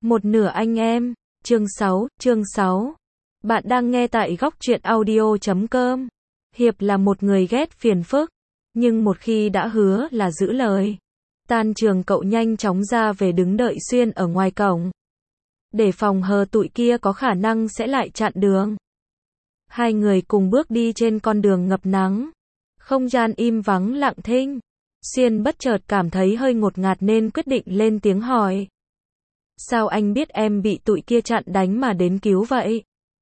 Một nửa anh em, chương 6. Bạn đang nghe tại góc truyện audio.com. Hiệp là một người ghét phiền phức, nhưng một khi đã hứa là giữ lời. Tan trường cậu nhanh chóng ra về đứng đợi Xuyên ở ngoài cổng. Để phòng hờ tụi kia có khả năng sẽ lại chặn đường. Hai người cùng bước đi trên con đường ngập nắng. Không gian im vắng lặng thinh. Xuyên bất chợt cảm thấy hơi ngột ngạt nên quyết định lên tiếng hỏi. Sao anh biết em bị tụi kia chặn đánh mà đến cứu vậy?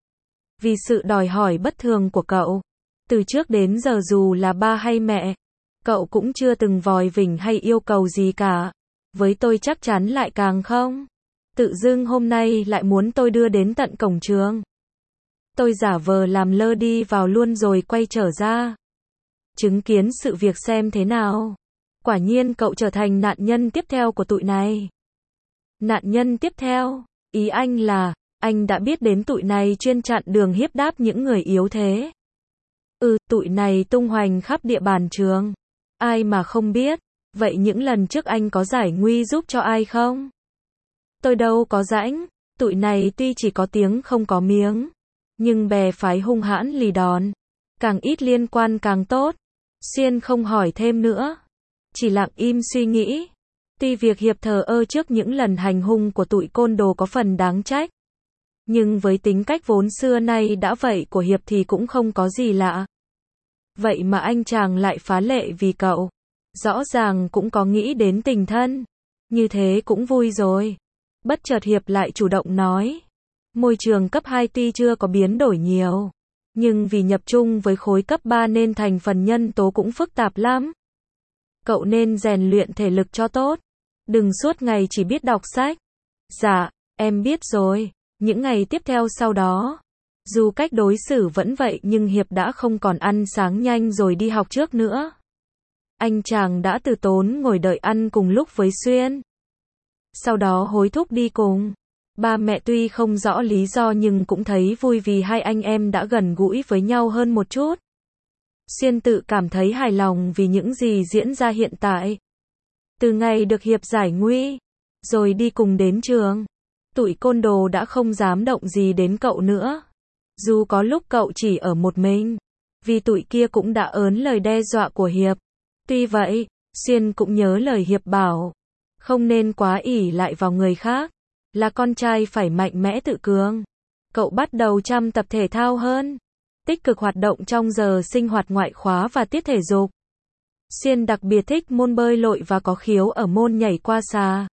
Vì sự đòi hỏi bất thường của cậu. Từ trước đến giờ dù là ba hay mẹ, cậu cũng chưa từng vòi vĩnh hay yêu cầu gì cả. Với tôi chắc chắn lại càng không. Tự dưng hôm nay lại muốn tôi đưa đến tận cổng trường. Tôi giả vờ làm lơ đi vào luôn rồi quay trở ra. Chứng kiến sự việc xem thế nào. Quả nhiên cậu trở thành nạn nhân tiếp theo của tụi này. Nạn nhân tiếp theo, ý anh là, anh đã biết đến tụi này chuyên chặn đường hiếp đáp những người yếu thế. Tụi này tung hoành khắp địa bàn trường. Ai mà không biết, vậy những lần trước anh có giải nguy giúp cho ai không? Tôi đâu có rãnh, tụi này tuy chỉ có tiếng không có miếng, nhưng bè phái hung hãn lì đòn. Càng ít liên quan càng tốt. Xuyên không hỏi thêm nữa, chỉ lặng im suy nghĩ. Tuy việc Hiệp thờ ơ trước những lần hành hung của tụi côn đồ có phần đáng trách, nhưng với tính cách vốn xưa nay đã vậy của Hiệp thì cũng không có gì lạ. Vậy mà anh chàng lại phá lệ vì cậu. Rõ ràng cũng có nghĩ đến tình thân. Như thế cũng vui rồi. Bất chợt Hiệp lại chủ động nói. Môi trường cấp 2 tuy chưa có biến đổi nhiều, nhưng vì nhập chung với khối cấp 3 nên thành phần nhân tố cũng phức tạp lắm. Cậu nên rèn luyện thể lực cho tốt. Đừng suốt ngày chỉ biết đọc sách. Dạ, em biết rồi. Những ngày tiếp theo sau đó, dù cách đối xử vẫn vậy nhưng Hiệp đã không còn ăn sáng nhanh rồi đi học trước nữa. Anh chàng đã từ tốn ngồi đợi ăn cùng lúc với Xuyên. Sau đó hối thúc đi cùng. Ba mẹ tuy không rõ lý do nhưng cũng thấy vui vì hai anh em đã gần gũi với nhau hơn một chút. Xuyên tự cảm thấy hài lòng vì những gì diễn ra hiện tại. Từ ngày được Hiệp giải nguy, rồi đi cùng đến trường, tụi côn đồ đã không dám động gì đến cậu nữa. Dù có lúc cậu chỉ ở một mình, vì tụi kia cũng đã ớn lời đe dọa của Hiệp. Tuy vậy, Xuyên cũng nhớ lời Hiệp bảo, không nên quá ỷ lại vào người khác, là con trai phải mạnh mẽ tự cường. Cậu bắt đầu chăm tập thể thao hơn, tích cực hoạt động trong giờ sinh hoạt ngoại khóa và tiết thể dục. Xuyên đặc biệt thích môn bơi lội và có khiếu ở môn nhảy qua xà.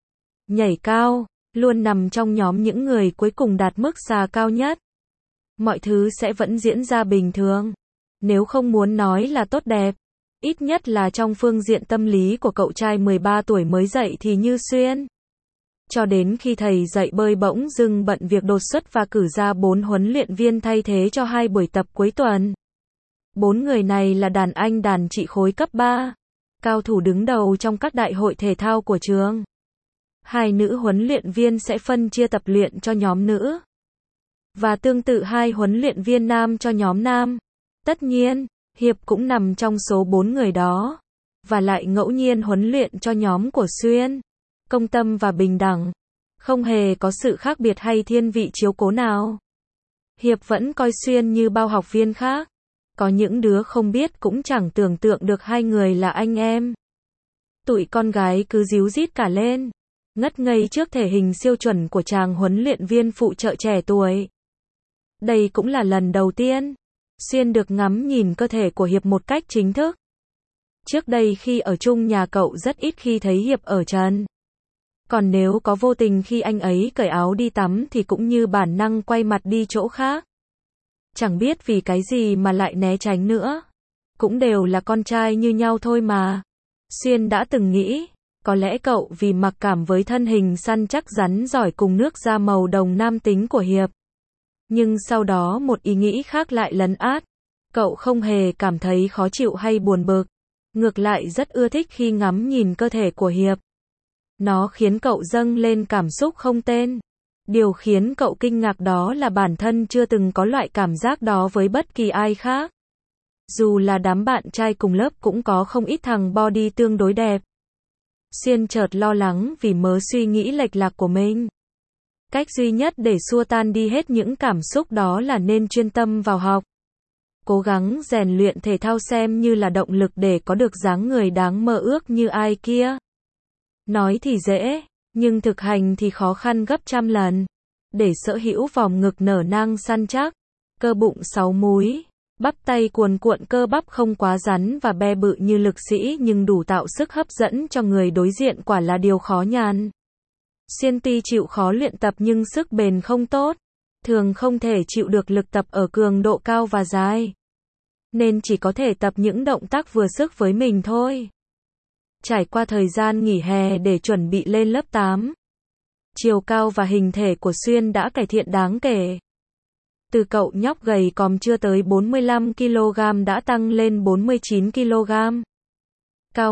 Nhảy cao, luôn nằm trong nhóm những người cuối cùng đạt mức xà cao nhất. Mọi thứ sẽ vẫn diễn ra bình thường. Nếu không muốn nói là tốt đẹp, ít nhất là trong phương diện tâm lý của cậu trai 13 tuổi mới dậy thì như Xuyên. Cho đến khi thầy dạy bơi bỗng dưng bận việc đột xuất và cử ra 4 huấn luyện viên thay thế cho 2 buổi tập cuối tuần. 4 người này là đàn anh đàn chị khối cấp 3, cao thủ đứng đầu trong các đại hội thể thao của trường. 2 nữ huấn luyện viên sẽ phân chia tập luyện cho nhóm nữ. Và tương tự 2 huấn luyện viên nam cho nhóm nam. Tất nhiên, Hiệp cũng nằm trong số 4 người đó. Và lại ngẫu nhiên huấn luyện cho nhóm của Xuyên. Công tâm và bình đẳng. Không hề có sự khác biệt hay thiên vị chiếu cố nào. Hiệp vẫn coi Xuyên như bao học viên khác. Có những đứa không biết cũng chẳng tưởng tượng được hai người là anh em. Tụi con gái cứ díu dít cả lên, ngất ngây trước thể hình siêu chuẩn của chàng huấn luyện viên phụ trợ trẻ tuổi. Đây cũng là lần đầu tiên Xuyên được ngắm nhìn cơ thể của Hiệp một cách chính thức. Trước đây khi ở chung nhà cậu rất ít khi thấy Hiệp ở trần. Còn nếu có vô tình khi anh ấy cởi áo đi tắm thì cũng như bản năng quay mặt đi chỗ khác. Chẳng biết vì cái gì mà lại né tránh nữa. Cũng đều là con trai như nhau thôi mà. Xuyên đã từng nghĩ, có lẽ cậu vì mặc cảm với thân hình săn chắc rắn giỏi cùng nước da màu đồng nam tính của Hiệp. Nhưng sau đó một ý nghĩ khác lại lấn át. Cậu không hề cảm thấy khó chịu hay buồn bực. Ngược lại rất ưa thích khi ngắm nhìn cơ thể của Hiệp. Nó khiến cậu dâng lên cảm xúc không tên. Điều khiến cậu kinh ngạc đó là bản thân chưa từng có loại cảm giác đó với bất kỳ ai khác. Dù là đám bạn trai cùng lớp cũng có không ít thằng body tương đối đẹp. Xuyên chợt lo lắng vì mớ suy nghĩ lệch lạc của mình. Cách duy nhất để xua tan đi hết những cảm xúc đó là nên chuyên tâm vào học. Cố gắng rèn luyện thể thao xem như là động lực để có được dáng người đáng mơ ước như ai kia. Nói thì dễ, nhưng thực hành thì khó khăn gấp trăm lần. Để sở hữu vòng ngực nở nang săn chắc, cơ bụng 6 múi, bắp tay cuồn cuộn, cơ bắp không quá rắn và be bự như lực sĩ nhưng đủ tạo sức hấp dẫn cho người đối diện quả là điều khó nhằn. Xuyên tuy chịu khó luyện tập nhưng sức bền không tốt, thường không thể chịu được lực tập ở cường độ cao và dài, nên chỉ có thể tập những động tác vừa sức với mình thôi. Trải qua thời gian nghỉ hè để chuẩn bị lên lớp 8, chiều cao và hình thể của Xuyên đã cải thiện đáng kể. Từ cậu nhóc gầy còm chưa tới 45 kg đã tăng lên 49 kg. Cao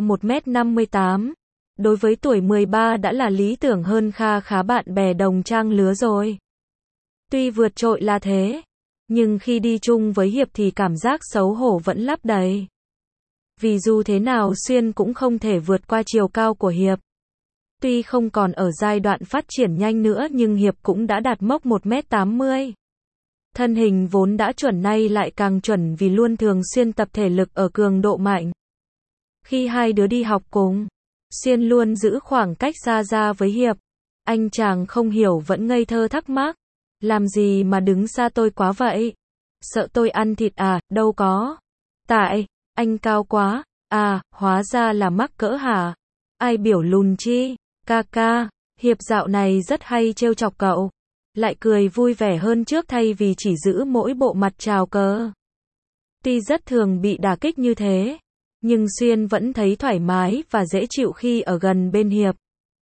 1m58, đối với tuổi 13 đã là lý tưởng hơn kha khá bạn bè đồng trang lứa rồi. Tuy vượt trội là thế, nhưng khi đi chung với Hiệp thì cảm giác xấu hổ vẫn lấp đầy. Vì dù thế nào Xuyên cũng không thể vượt qua chiều cao của Hiệp. Tuy không còn ở giai đoạn phát triển nhanh nữa nhưng Hiệp cũng đã đạt mốc 1m80. Thân hình vốn đã chuẩn nay lại càng chuẩn vì luôn thường xuyên tập thể lực ở cường độ mạnh. Khi hai đứa đi học cùng, Xuyên luôn giữ khoảng cách xa ra với Hiệp. Anh chàng không hiểu vẫn ngây thơ thắc mắc. Làm gì mà đứng xa tôi quá vậy? Sợ tôi ăn thịt à? Đâu có. Tại, anh cao quá. À, hóa ra là mắc cỡ hả? Ai biểu lùn chi? Ca ca, Hiệp dạo này rất hay trêu chọc cậu. Lại cười vui vẻ hơn trước thay vì chỉ giữ mỗi bộ mặt chào cờ. Tuy rất thường bị đả kích như thế, nhưng Xuyên vẫn thấy thoải mái và dễ chịu khi ở gần bên Hiệp.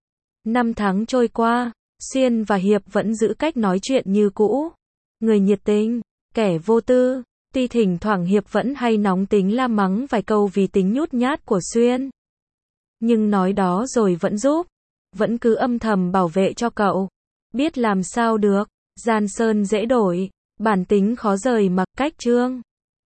5 tháng trôi qua, Xuyên và Hiệp vẫn giữ cách nói chuyện như cũ. Người nhiệt tình, kẻ vô tư. Tuy thỉnh thoảng Hiệp vẫn hay nóng tính la mắng vài câu vì tính nhút nhát của Xuyên. Nhưng nói đó rồi vẫn giúp. Vẫn cứ âm thầm bảo vệ cho cậu. Biết làm sao được. Giang sơn dễ đổi, bản tính khó rời mặc cách Trương.